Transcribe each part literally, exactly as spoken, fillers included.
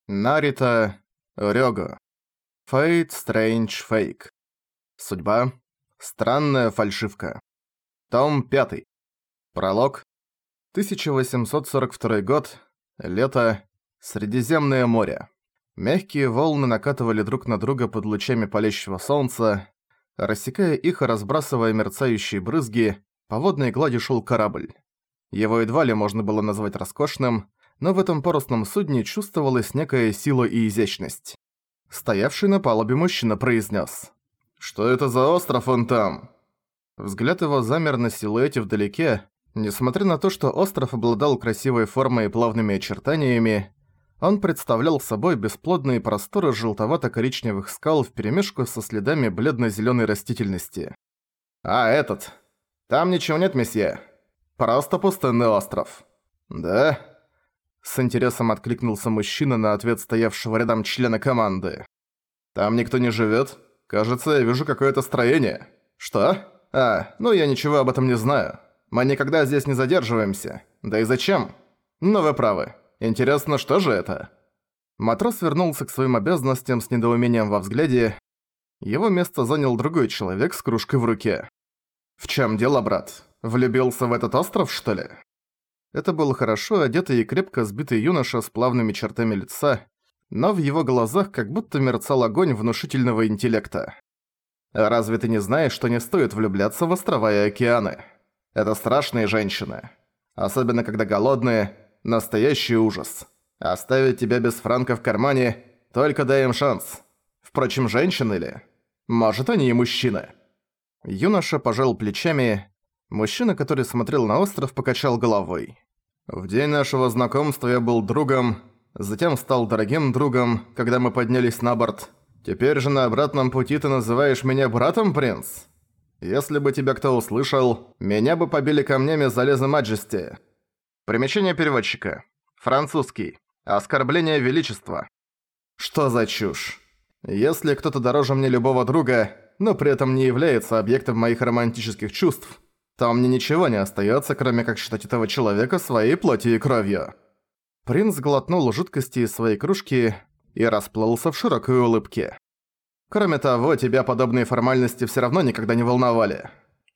Нарита Рёго. Fate Strange Fake. Судьба. Странная фальшивка. Том пятый. Пролог. тысяча восемьсот сорок второй год. Лето. Средиземное море. Мягкие волны накатывали друг на друга под лучами палящего солнца. Рассекая их и разбрасывая мерцающие брызги, по водной глади шел корабль. Его едва ли можно было назвать роскошным, но в этом парусном судне чувствовалась некая сила и изящность. Стоявший на палубе мужчина произнес: «Что это за остров он там?» Взгляд его замер на силуэте вдалеке. Несмотря на то, что остров обладал красивой формой и плавными очертаниями, он представлял собой бесплодные просторы желтовато-коричневых скал вперемешку со следами бледно-зелёной растительности. «А, этот. Там ничего нет, месье. Просто пустынный остров». «Да?» С интересом откликнулся мужчина на ответ стоявшего рядом члена команды. «Там никто не живёт? Кажется, я вижу какое-то строение». «Что? А, ну я ничего об этом не знаю. Мы никогда здесь не задерживаемся. Да и зачем? Но вы правы. Интересно, что же это?» Матрос вернулся к своим обязанностям с недоумением во взгляде. Его место занял другой человек с кружкой в руке. «В чём дело, брат? Влюбился в этот остров, что ли?» Это был хорошо одетый и крепко сбитый юноша с плавными чертами лица, но в его глазах как будто мерцал огонь внушительного интеллекта. «Разве ты не знаешь, что не стоит влюбляться в острова и океаны? Это страшные женщины. Особенно когда голодные. Настоящий ужас. Оставить тебя без франка в кармане, только дай им шанс. Впрочем, женщины ли? Может, они и мужчины». Юноша пожал плечами. Мужчина, который смотрел на остров, покачал головой. «В день нашего знакомства я был другом, затем стал дорогим другом, когда мы поднялись на борт. Теперь же на обратном пути ты называешь меня братом, принц? Если бы тебя кто услышал, меня бы побили камнями за лезо маджести». Примечание переводчика. Французский. Оскорбление величества. Что за чушь? Если кто-то дороже мне любого друга, но при этом не является объектом моих романтических чувств, то мне ничего не остаётся, кроме как считать этого человека своей плотью и кровью. Принц глотнул жидкости из своей кружки и расплылся в широкой улыбке. Кроме того, тебя подобные формальности всё равно никогда не волновали.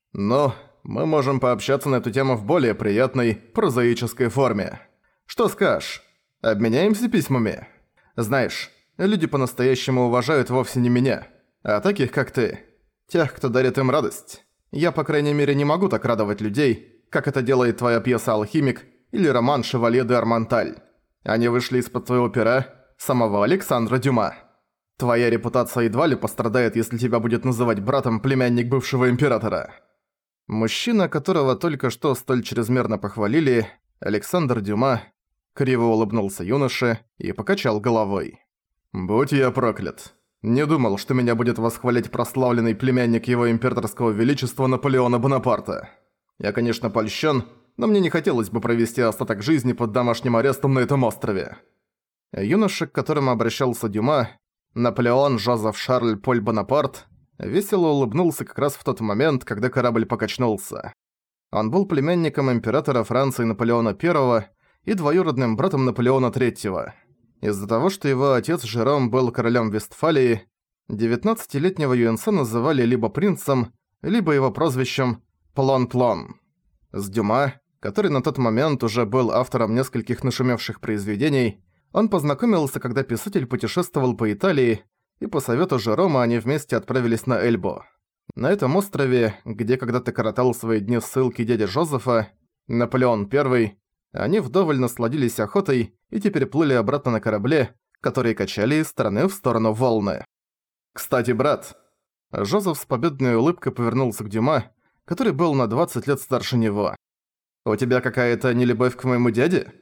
Но мы можем пообщаться на эту тему в более приятной, прозаической форме. Что скажешь? Обменяемся письмами? Знаешь, люди по-настоящему уважают вовсе не меня, а таких, как ты. Тех, кто дарит им радость. Я, по крайней мере, не могу так радовать людей, как это делает твоя пьеса «Алхимик» или роман «Шевалье де Арманталь». Они вышли из-под твоего пера, самого Александра Дюма. Твоя репутация едва ли пострадает, если тебя будет называть братом племянник бывшего императора. Мужчина, которого только что столь чрезмерно похвалили, Александр Дюма, криво улыбнулся юноше и покачал головой. «Будь я проклят. Не думал, что меня будет восхвалять прославленный племянник его императорского величества Наполеона Бонапарта. Я, конечно, польщен, но мне не хотелось бы провести остаток жизни под домашним арестом на этом острове». Юноша, к которому обращался Дюма, Наполеон Жозеф Шарль Поль Бонапарт, весело улыбнулся как раз в тот момент, когда корабль покачнулся. Он был племянником императора Франции Наполеона Первого и двоюродным братом Наполеона Третьего. Из-за того, что его отец Жером был королем Вестфалии, девятнадцатилетнего юнца называли либо принцем, либо его прозвищем Плон-Плон. С Дюма, который на тот момент уже был автором нескольких нашумевших произведений, он познакомился, когда писатель путешествовал по Италии, и по совету Жерома они вместе отправились на Эльбу. На этом острове, где когда-то коротал свои дни ссылки дядя Жозефа, Наполеон Первый, они вдоволь насладились охотой и теперь плыли обратно на корабле, который качали из стороны в сторону волны. «Кстати, брат...» Жозеф с победной улыбкой повернулся к Дюма, который был на двадцать лет старше него. «У тебя какая-то нелюбовь к моему дяде?»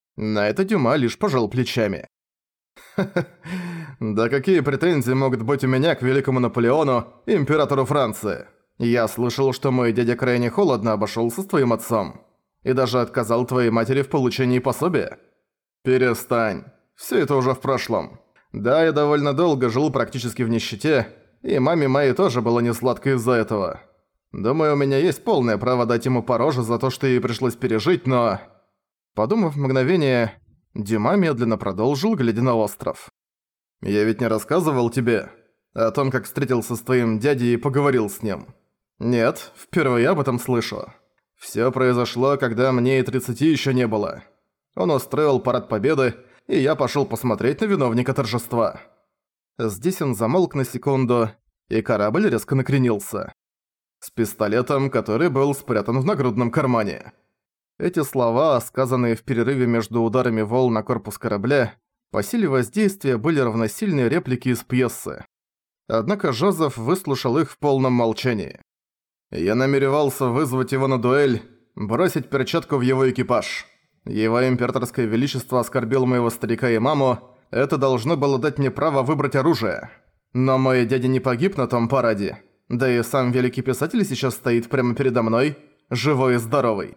На это Дюма лишь пожал плечами. «Ха-ха, да какие претензии могут быть у меня к великому Наполеону, императору Франции? Я слышал, что мой дядя крайне холодно обошёлся с твоим отцом. И даже отказал твоей матери в получении пособия. Перестань. Всё это уже в прошлом. Да, я довольно долго жил практически в нищете, и маме моей тоже было несладко из-за этого. Думаю, у меня есть полное право дать ему по роже за то, что ей пришлось пережить, но...» Подумав мгновение, Дюма медленно продолжил, глядя на остров. «Я ведь не рассказывал тебе о том, как встретился с твоим дядей и поговорил с ним. Нет, впервые об этом слышу. Всё произошло, когда мне и тридцати ещё не было. Он устроил парад победы, и я пошёл посмотреть на виновника торжества». Здесь он замолк на секунду, и корабль резко накренился. С пистолетом, который был спрятан в нагрудном кармане. Эти слова, сказанные в перерыве между ударами волн на корпус корабля, по силе воздействия были равносильны реплике из пьесы. Однако Жозеф выслушал их в полном молчании. «Я намеревался вызвать его на дуэль, бросить перчатку в его экипаж. Его императорское величество оскорбил моего старика и маму, это должно было дать мне право выбрать оружие. Но мой дядя не погиб на том параде, да и сам великий писатель сейчас стоит прямо передо мной, живой и здоровый.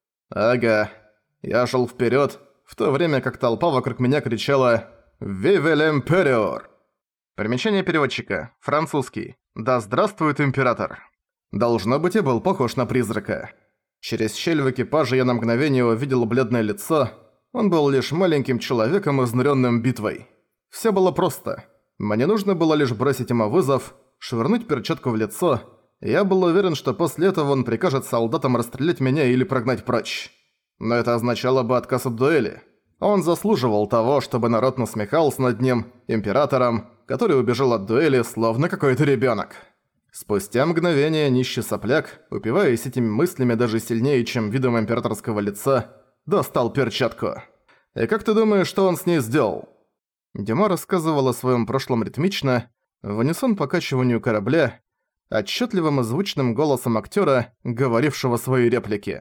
Ага, я шел вперед, в то время как толпа вокруг меня кричала «Vive l'Empereur!». Примечание переводчика. Французский. «Да здравствует император!». Должно быть, я был похож на призрака. Через щель в экипаже я на мгновение увидел бледное лицо. Он был лишь маленьким человеком, изнуренным битвой. Все было просто. Мне нужно было лишь бросить ему вызов, швырнуть перчатку в лицо. Я был уверен, что после этого он прикажет солдатам расстрелять меня или прогнать прочь. Но это означало бы отказ от дуэли. Он заслуживал того, чтобы народ насмехался над ним, императором, который убежал от дуэли, словно какой-то ребенок. Спустя мгновение нищий сопляк, упиваясь этими мыслями даже сильнее, чем видом императорского лица, достал перчатку. И как ты думаешь, что он с ней сделал? Дюма рассказывал о своем прошлом ритмично, в унисон покачиванию корабля, отчетливым и звучным голосом актера, говорившего свои реплики.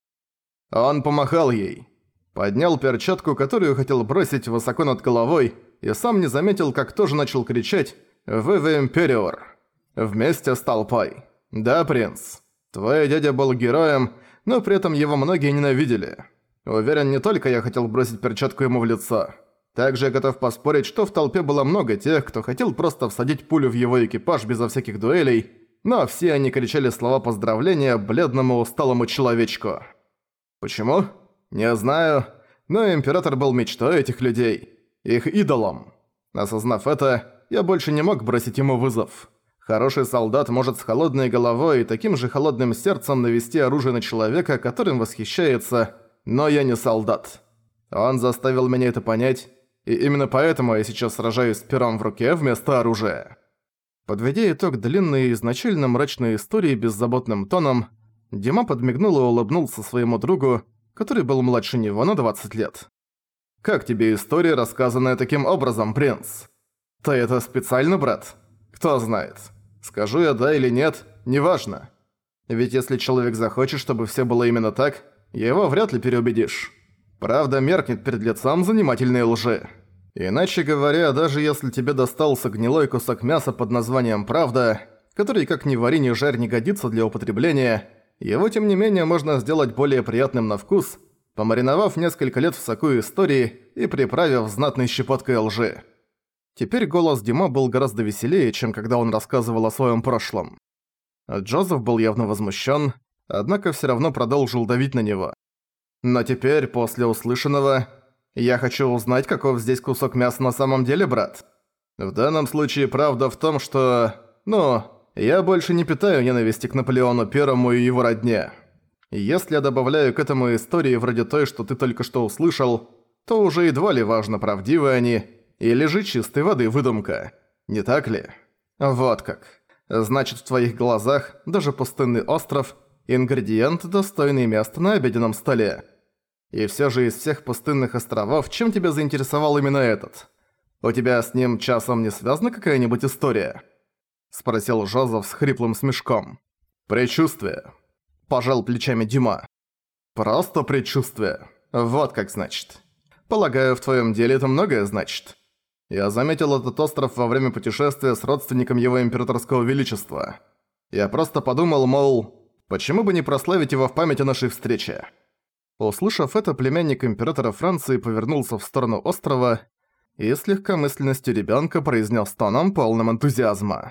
Он помахал ей. Поднял перчатку, которую хотел бросить высоко над головой, и сам не заметил, как тоже начал кричать «Vive Emperor!» Вместе с толпой. Да, принц, твой дядя был героем, но при этом его многие ненавидели. Уверен, не только я хотел бросить перчатку ему в лицо. Также я готов поспорить, что в толпе было много тех, кто хотел просто всадить пулю в его экипаж безо всяких дуэлей, но все они кричали слова поздравления бледному усталому человечку. Почему? Не знаю, но император был мечтой этих людей, их идолом. Осознав это, я больше не мог бросить ему вызов. Хороший солдат может с холодной головой и таким же холодным сердцем навести оружие на человека, которым восхищается, но я не солдат. Он заставил меня это понять, и именно поэтому я сейчас сражаюсь с пером в руке вместо оружия. Подведя итог длинной и изначально мрачной истории беззаботным тоном, Дюма подмигнул и улыбнулся своему другу, который был младше него на двадцать лет. «Как тебе история, рассказанная таким образом, принц? Ты это специально, брат? Кто знает. Скажу я да или нет, неважно. Ведь если человек захочет, чтобы все было именно так, его вряд ли переубедишь. Правда меркнет перед лицом занимательной лжи. Иначе говоря, даже если тебе достался гнилой кусок мяса под названием «Правда», который как ни вари, ни жарь не годится для употребления, его тем не менее можно сделать более приятным на вкус, помариновав несколько лет в соку истории и приправив знатной щепоткой лжи. Теперь голос Дюма был гораздо веселее, чем когда он рассказывал о своем прошлом. Джозеф был явно возмущен, однако все равно продолжил давить на него. Но теперь, после услышанного, я хочу узнать, каков здесь кусок мяса на самом деле, брат. В данном случае правда в том, что... Ну, я больше не питаю ненависти к Наполеону Первому и его родне. Если я добавляю к этому истории вроде той, что ты только что услышал, то уже едва ли важно, правдивы они, или же чистой воды выдумка. Не так ли? Вот как. Значит, в твоих глазах даже пустынный остров – ингредиент, достойный места на обеденном столе. И всё же из всех пустынных островов, чем тебя заинтересовал именно этот? У тебя с ним часом не связана какая-нибудь история? Спросил Жозеф с хриплым смешком. Предчувствие. Пожал плечами Дюма. Просто предчувствие. Вот как значит. Полагаю, в твоем деле это многое значит. Я заметил этот остров во время путешествия с родственником его императорского величества. Я просто подумал, мол, почему бы не прославить его в память о нашей встрече? Услышав это, племянник императора Франции повернулся в сторону острова и с легкомысленностью ребёнка произнес тоном полным энтузиазма.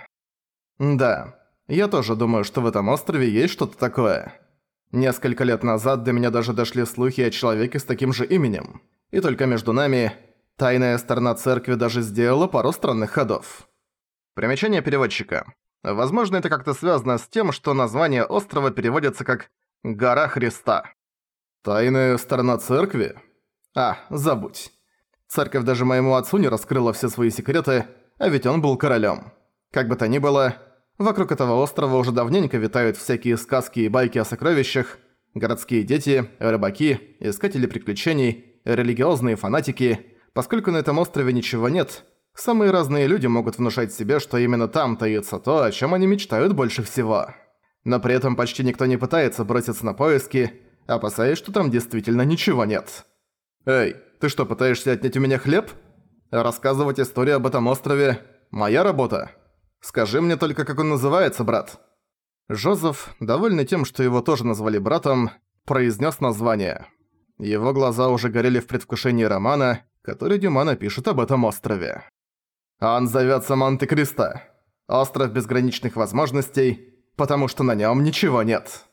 «Да, я тоже думаю, что в этом острове есть что-то такое. Несколько лет назад до меня даже дошли слухи о человеке с таким же именем. И только между нами, тайная сторона церкви даже сделала пару странных ходов. Примечание переводчика. Возможно, это как-то связано с тем, что название острова переводится как «Гора Христа». Тайная сторона церкви? А, забудь. Церковь даже моему отцу не раскрыла все свои секреты, а ведь он был королем. Как бы то ни было, вокруг этого острова уже давненько витают всякие сказки и байки о сокровищах, городские дети, рыбаки, искатели приключений, религиозные фанатики. Поскольку на этом острове ничего нет, самые разные люди могут внушать себе, что именно там таится то, о чем они мечтают больше всего. Но при этом почти никто не пытается броситься на поиски, опасаясь, что там действительно ничего нет. «Эй, ты что, пытаешься отнять у меня хлеб? Рассказывать историю об этом острове – моя работа. Скажи мне только, как он называется, брат». Жозеф, довольный тем, что его тоже назвали братом, произнес название. Его глаза уже горели в предвкушении романа, который Дюма напишет об этом острове. Он зовётся Монте-Кристо. Остров безграничных возможностей, потому что на нём ничего нет.